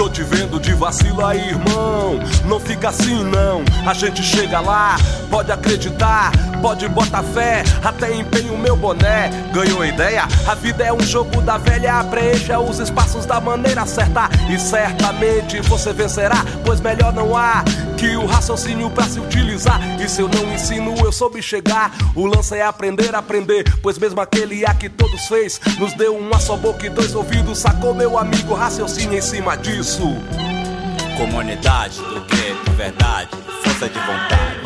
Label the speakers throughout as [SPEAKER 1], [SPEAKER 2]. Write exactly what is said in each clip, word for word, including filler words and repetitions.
[SPEAKER 1] Tô te vendo de vacilo aí, irmão. Não fica assim não, a gente chega lá. Pode acreditar, pode botar fé. Até empenho meu boné. Ganhou ideia? A vida é um jogo da velha. Preencha os espaços da maneira certa e certamente você vencerá, pois melhor não há que o raciocínio pra se utilizar. E se eu não ensino, eu soube chegar. O lance é aprender, aprender, pois mesmo aquele A que todos fez nos deu uma só boca e dois ouvidos. Sacou, meu amigo? Raciocínio em cima disso.
[SPEAKER 2] Comunidade do gueto, verdade, força de vontade.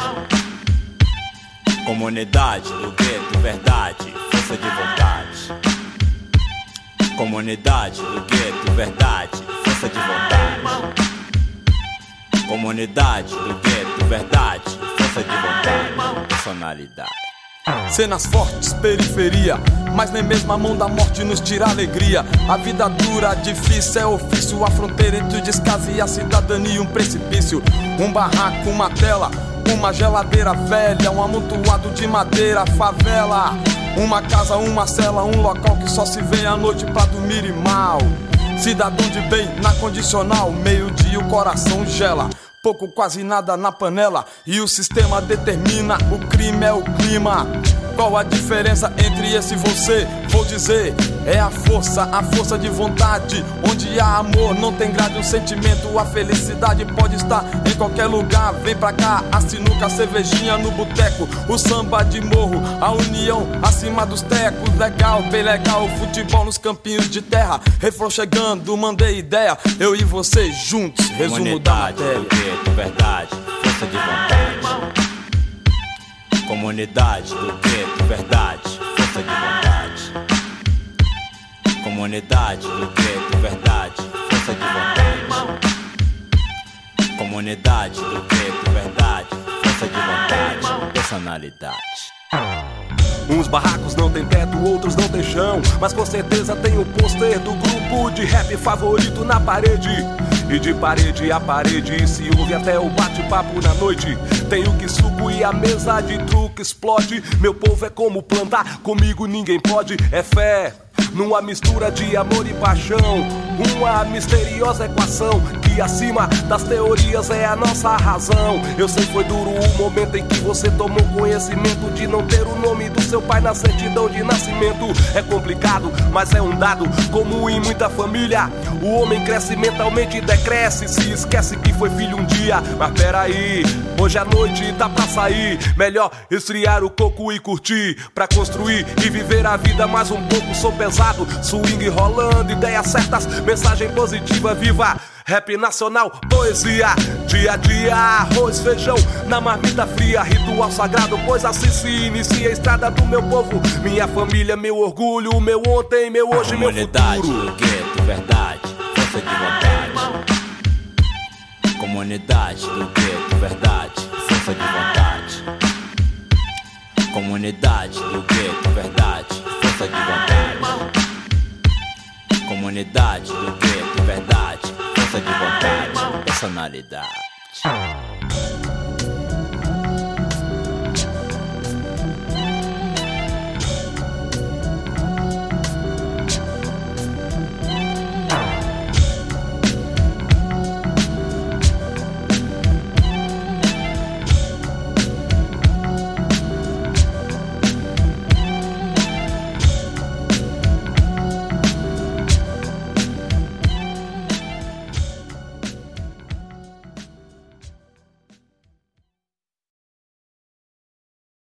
[SPEAKER 2] Comunidade do gueto, verdade, força de vontade. Comunidade do gueto, verdade, força de vontade. Comunidade do gueto, verdade, força de vontade, personalidade.
[SPEAKER 3] Cenas fortes, periferia, mas nem mesmo a mão da morte nos tira alegria. A vida dura, difícil é ofício, a fronteira entre o descaso e a cidadania, um precipício. Um barraco, uma tela, uma geladeira velha, um amontoado de madeira, favela. Uma casa, uma cela, um local que só se vê à noite pra dormir e mal. Cidadão de bem, na condicional, meio-dia o coração gela. Pouco, quase nada na panela, e o sistema determina, o crime é o clima. Qual a diferença entre esse e você? Vou dizer, é a força, a força de vontade. Onde há amor não tem grade, um sentimento. A felicidade pode estar em qualquer lugar. Vem pra cá, a sinuca, a cervejinha no boteco, o samba de morro, a união acima dos tecos. Legal, bem legal, o futebol nos campinhos de terra. Refrão chegando, mandei ideia, eu e você juntos, resumo da matéria.
[SPEAKER 2] Verdade, força de vontade. Comunidade do gueto, verdade, força de vontade. Comunidade do gueto, verdade, força de vontade. Comunidade do gueto, verdade, força de vontade, personalidade.
[SPEAKER 1] Uns barracos não tem teto, outros não tem chão, mas com certeza tem o pôster do grupo de rap favorito na parede. E de parede a parede se ouve até o bate-papo na noite. Tem o que suco e a mesa de truque explode. Meu povo é como plantar, comigo ninguém pode. É fé numa mistura de amor e paixão, uma misteriosa equação que acima das teorias é a nossa razão. Eu sei foi duro o momento em que você tomou conhecimento de não ter o nome do seu pai na certidão de nascimento. É complicado, mas é um dado comum em muita família. O homem cresce mentalmente e decresce, se esquece que foi filho um dia. Mas peraí, hoje à noite dá pra sair. Melhor esfriar o coco e curtir, pra construir e viver a vida mais um pouco. Sou pesado, swing rolando, ideias certas, mensagem positiva, viva. Rap nacional, poesia, dia a dia, arroz, feijão na marmita fria, ritual sagrado, pois assim se inicia a estrada do meu povo. Minha família, meu orgulho, meu ontem, meu hoje, meu futuro.
[SPEAKER 2] Comunidade do gueto, verdade, força de vontade. Comunidade do gueto, verdade, força de vontade. Comunidade do gueto, verdade, força de vontade. Comunidade do gueto, verdade, força de vontade, personalidade.